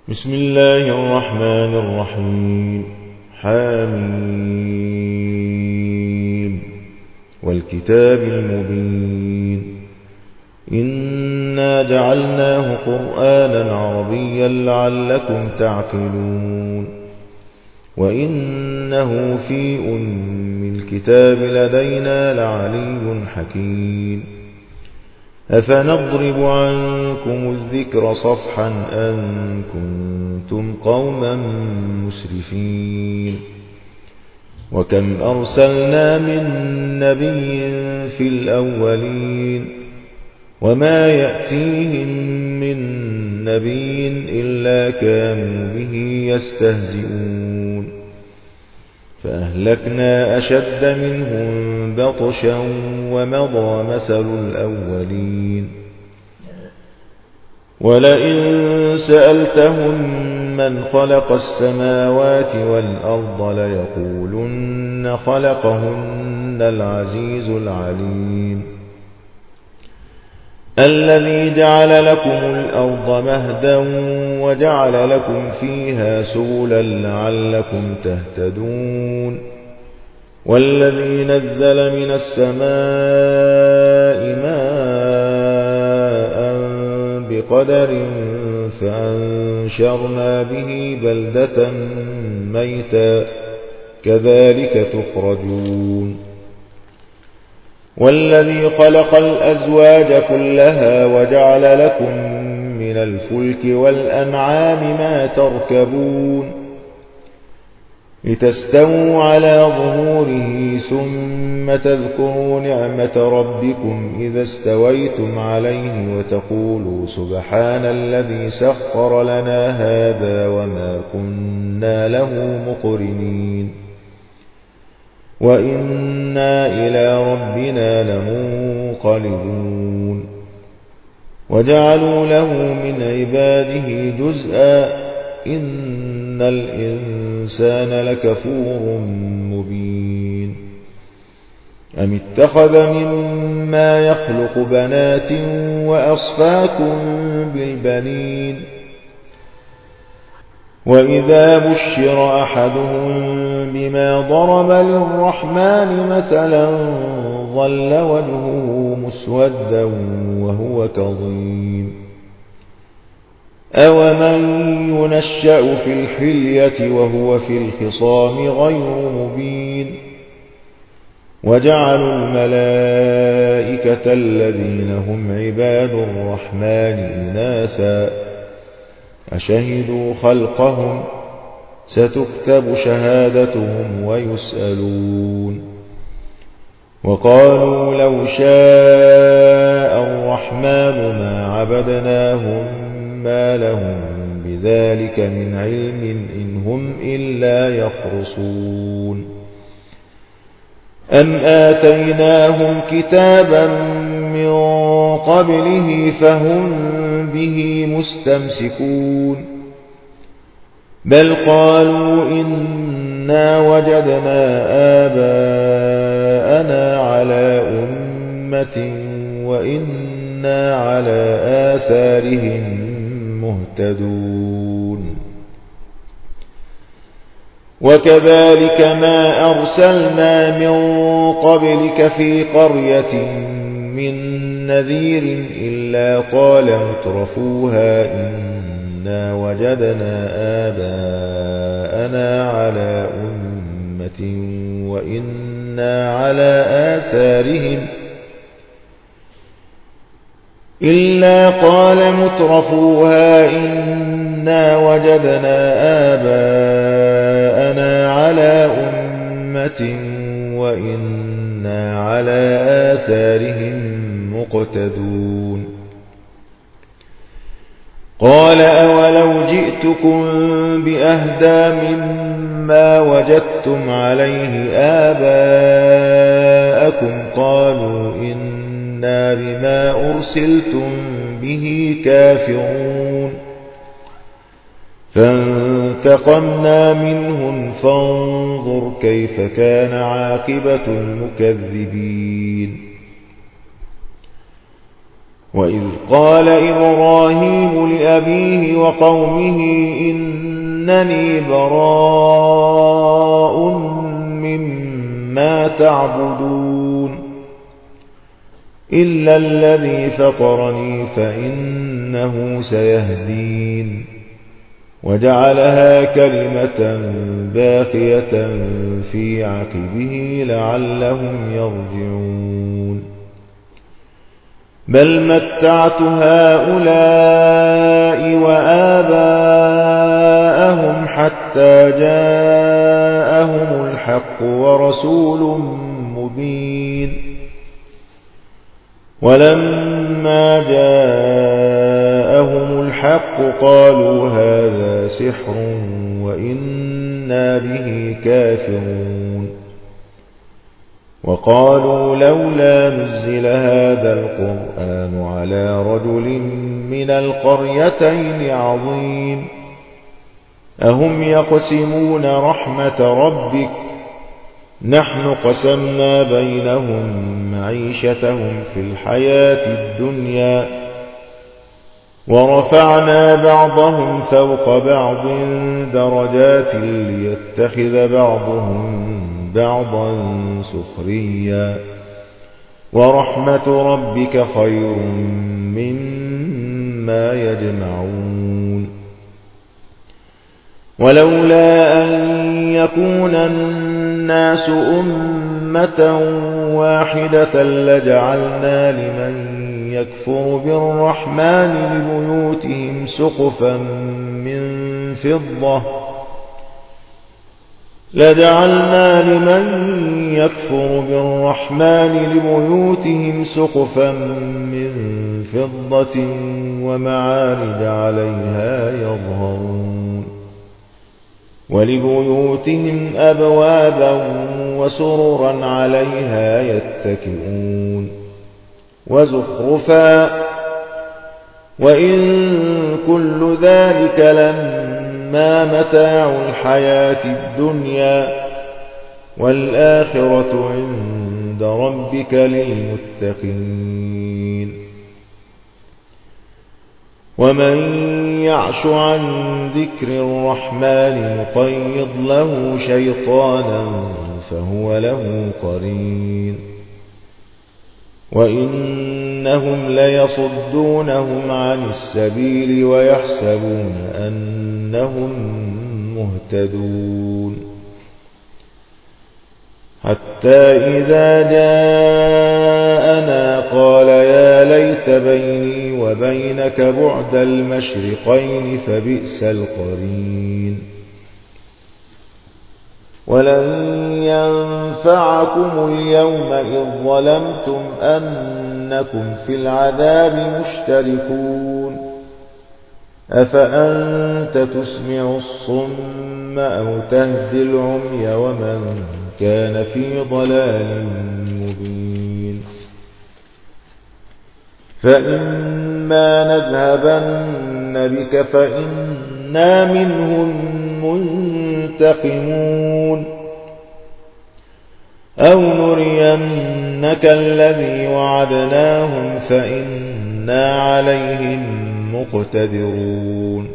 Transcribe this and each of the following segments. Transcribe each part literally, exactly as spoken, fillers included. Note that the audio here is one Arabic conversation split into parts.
بسم الله الرحمن الرحيم. حميم والكتاب المبين. إنا جعلناه قرآنا عربيا لعلكم تعقلون. وإنه في أم الكتاب لدينا لعلي حكيم. أفنضرب عنكم الذكر صفحا أن كنتم قوما مسرفين. وكم أرسلنا من نبي في الأولين وما يأتيهم من نبي إلا كانوا به يستهزئون. فأهلكنا أشد منهم بطشا ومضى مثل الأولين. ولئن سألتهم من خلق السماوات والأرض ليقولن خلقهن العزيز العليم. الذي جعل لكم الأرض مهدا وجعل لكم فيها سبلا لعلكم تهتدون. والذي نزل من السماء ماء بقدر فأنشرنا به بلدة ميتا كذلك تخرجون. والذي خلق الأزواج كلها وجعل لكم من الفلك والأنعام ما تركبون لتستووا على ظهوره ثم تذكروا نعمة ربكم إذا استويتم عليه وتقولوا سبحان الذي سخر لنا هذا وما كنا له مقرنين وإنا إلى ربنا لمنقلبون. وجعلوا له من عباده جزءا إن الإنسان لكفور مبين. أم اتخذ مما يخلق بنات وأصفاكم بالبنين. وإذا بشر أحدهم بما ضرب للرحمن مثلا ظل وجهه مسودا وهو كظيم. أومن ينشأ في الحلية وهو في الخصام غير مبين. وجعلوا الملائكة الذين هم عباد الرحمن إناثا أشهدوا خلقهم ستكتب شهادتهم ويسألون. وقالوا لو شاء الرحمن ما عبدناهم ما لهم بذلك من علم إن هم إلا يخرصون. أم آتيناهم كتابا من قبله فهم به مستمسكون. بل قالوا إنا وجدنا آباءنا على أمة وإنا على آثارهم مهتدون. وكذلك ما أرسلنا من قبلك في قرية من نذير إلا قال مترفوها إنا وجدنا آباءنا على أمة وإنا على آثارهم إلا قال مترفوها إنا وجدنا آباءنا على أمة وإنا على آثارهم مقتدون. قال أولو جئتكم بأهدى مما وجدتم عليه آباءكم قالوا إنا بما أرسلتم به كافرون. فانتقمنا منهم فانظر كيف كان عاقبة المكذبين. وإذ قال إبراهيم لأبيه وقومه إنني براء مما تعبدون إلا الذي فطرني فإنه سيهدين وجعلها كلمة باقية في عقبه لعلهم يرجعون بل متعت هؤلاء وآباءهم حتى جاءهم الحق ورسول مبين ولما جاءهم الحق قالوا هذا سحر وإنا به كافرون وقالوا لولا نزل هذا القرآن على رجل من القريتين عظيم أهم يقسمون رحمة ربك نحن قسمنا بينهم معيشتهم في الحياة الدنيا ورفعنا بعضهم فوق بعض درجات ليتخذ بعضهم بعضا سخريا ورحمة ربك خير مما يجمعون ولولا أن يكون الناس أمة واحدة لجعلنا لمن يكفر بالرحمن لبيوتهم سقفا من فضة لجعلنا لمن يكفر بالرحمن لبيوتهم سقفا من فضة ومعارج عليها يظهرون ولبيوتهم أبوابا وسررا عليها يتكئون وزخرفا وإن كل ذلك لما متاع الحياة الدنيا والآخرة عند ربك للمتقين ومن يعش عن ذكر الرحمن نقيض له شيطانا فهو له قرين وإنهم ليصدونهم عن السبيل ويحسبون أنهم مهتدون حتى إذا جاءنا قال يا ليت بيني وبينك بعد المشرقين فبئس القرين ولن ينفعكم اليوم إذ ظلمتم أنكم في العذاب مشتركون أفأنت تسمع الصم أو تهدي العمي ومن كان في ضلال مبين فإما نذهبن بك فإنا منهم منتقمون أو نرينك الذي وعدناهم فإنا عليهم مقتدرون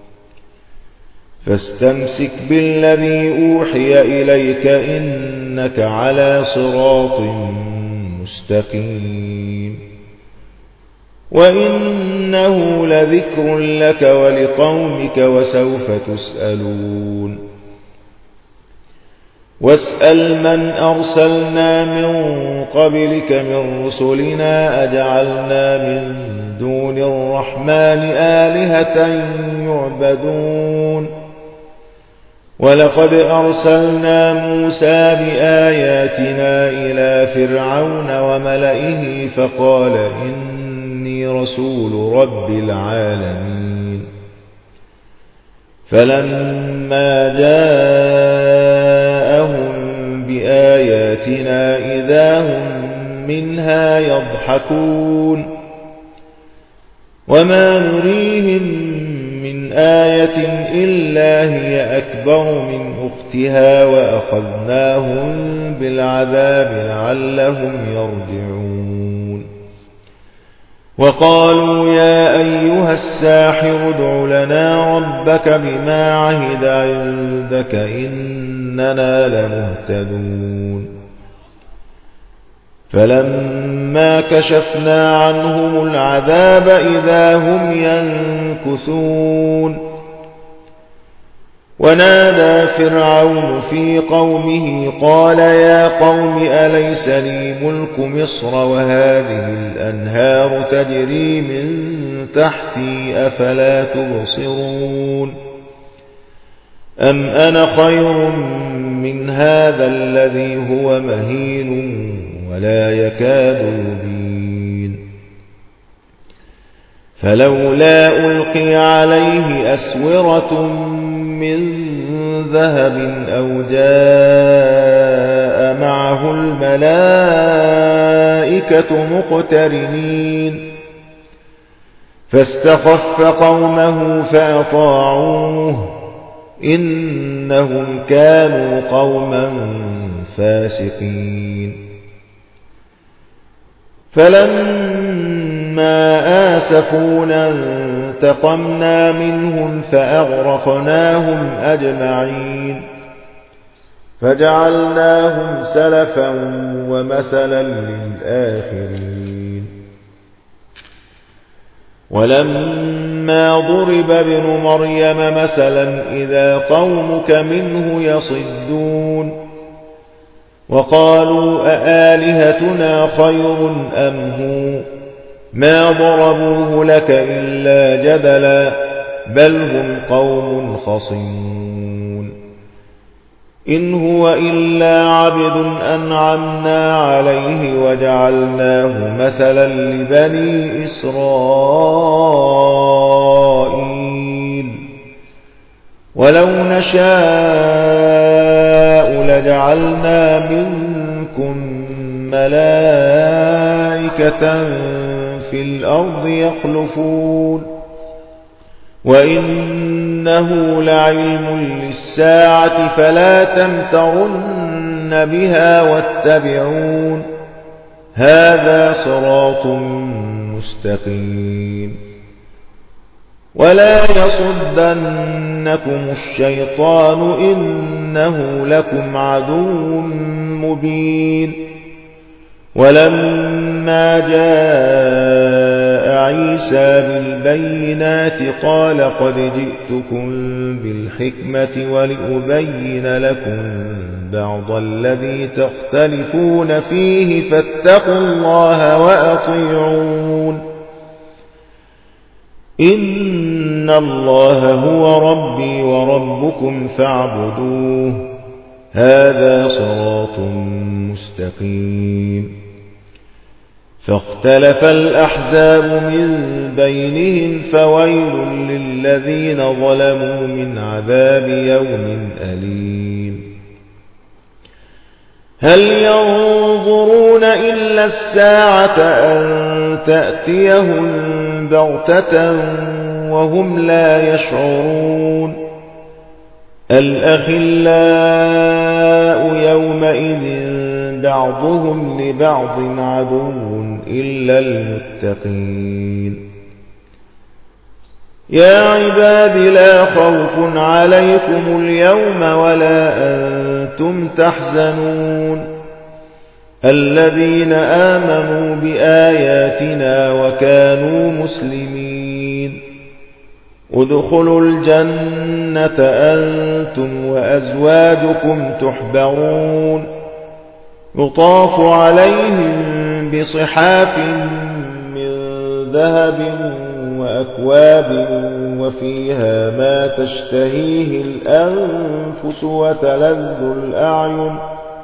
فاستمسك بالذي أوحي إليك إنك على صراط مستقيم وإنه لذكر لك ولقومك وسوف تسألون واسأل من أرسلنا من قبلك من رسلنا أجعلنا من دون الرحمن آلهة يعبدون ولقد أرسلنا موسى بآياتنا إلى فرعون وملئه فقال إني رسول رب العالمين فلما جاءهم بآياتنا إذا هم منها يضحكون وما نريهم من آية إلا هي أكبر من أختها وأخذناهم بالعذاب لعلهم يرجعون وقالوا يا أيها الساحر ادع لنا ربك بما عهد عندك إننا لمهتدون فلما كشفنا عنهم العذاب إذا هم ينكثون ونادى فرعون في قومه قال يا قوم أليس لي ملك مصر وهذه الأنهار تجري من تحتي أفلا تبصرون أم أنا خير من هذا الذي هو مهين ولا يكاد يبين فلولا ألقي عليه أسورة من ذهب أو جاء معه الملائكة مقترنين فاستخف قومه فأطاعوه إنهم كانوا قوما فاسقين فلما آسفونا انتقمنا منهم فأغرقناهم أجمعين فجعلناهم سلفا ومثلا للآخرين ولما ضرب ابن مريم مثلا إذا قومك منه يصدون وقالوا أآلهتنا خير أم هو ما ضربوه لك إلا جدلا بل هم قوم خصمون إن هو إلا عبد أنعمنا عليه وجعلناه مثلا لبني إسرائيل ولو نشاء لجعلنا منكم ملائكة في الأرض يخلفون وإنه لعلم للساعة فلا تمترن بها واتبعون هذا صراط مستقيم ولا يصدنكم الشيطان إنه لكم عدو مبين ولما جاء عيسى بالبينات قال قد جئتكم بالحكمة ولأبين لكم بعض الذي تختلفون فيه فاتقوا الله وأطيعون إن الله هو ربي وربكم فاعبدوه هذا صراط مستقيم فاختلف الأحزاب من بينهم فويل للذين ظلموا من عذاب يوم أليم هل ينظرون إلا الساعة أن تأتيهم بغتة وهم لا يشعرون الأخلاء يومئذ بعضهم لبعض عدو إلا المتقين يا عباد لا خوف عليكم اليوم ولا أنتم تحزنون الذين آمنوا بآياتنا وكانوا مسلمين ادخلوا الجنة أنتم وأزواجكم تحبرون يطاف عليهم بصحاف من ذهب وأكواب وفيها ما تشتهيه الأنفس وتلذ الأعين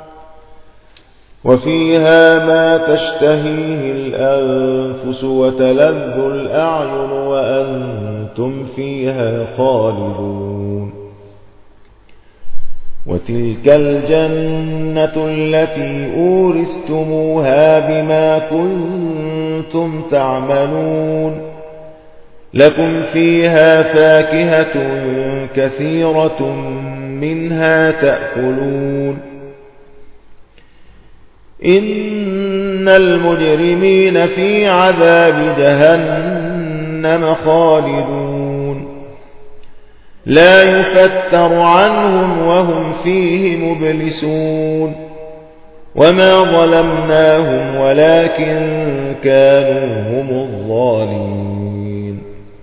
وفيها ما تشتهيه الأنفس وتلذ الأعين وأنتم فيها خالدون وتلك الجنة التي أورثتموها بما كنتم تعملون لكم فيها فاكهة كثيرة منها تأكلون إن المجرمين في عذاب جهنم خالدون لا يفتر عنهم وهم فيه مبلسون وما ظلمناهم ولكن كانوا هم الظالمين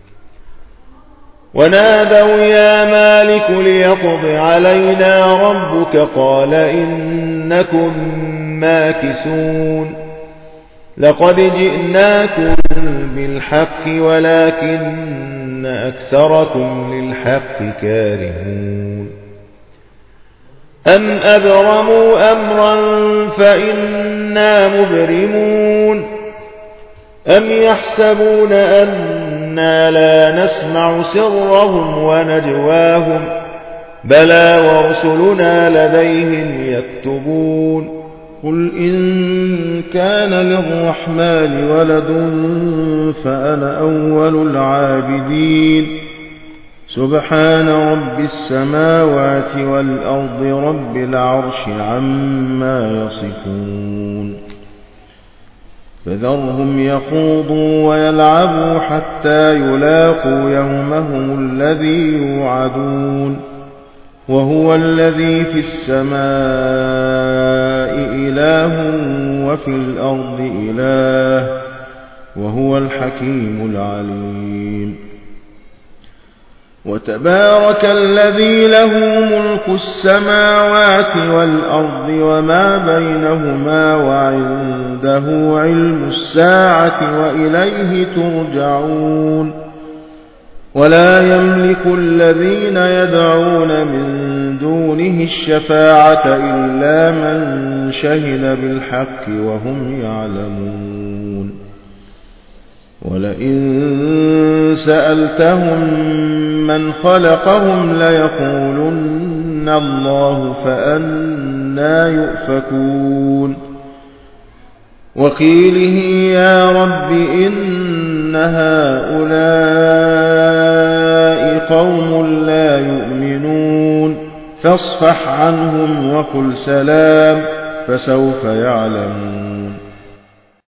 ونادوا يا مالك ليقض علينا ربك قال إنكم ماكثون لقد جئناكم بالحق ولكن أكثركم للحق كارهون أم أبرموا أمرا فإنا مبرمون أم يحسبون أنا لا نسمع سرهم ونجواهم بلى ورسلنا لديهم يكتبون قل إن كان للرحمن ولد فأنا أول العابدين سبحان رب السماوات والأرض رب العرش عما يصفون فذرهم يخوضوا ويلعبوا حتى يلاقوا يومهم الذي يوعدون وهو الذي في السماء إله وفي الأرض إله وهو الحكيم العليم وتبارك الذي له ملك السماوات والأرض وما بينهما وعنده علم الساعة وإليه ترجعون ولا يملك الذين يدعون من دونه الشفاعة إلا من شهد بالحق وهم يعلمون ولئن سألتهم من خلقهم ليقولن الله فأنى يؤفكون وقيله يا رب إن هؤلاء قوم لا يؤمنون فاصفح عنهم وقل سلام فسوف يعلمون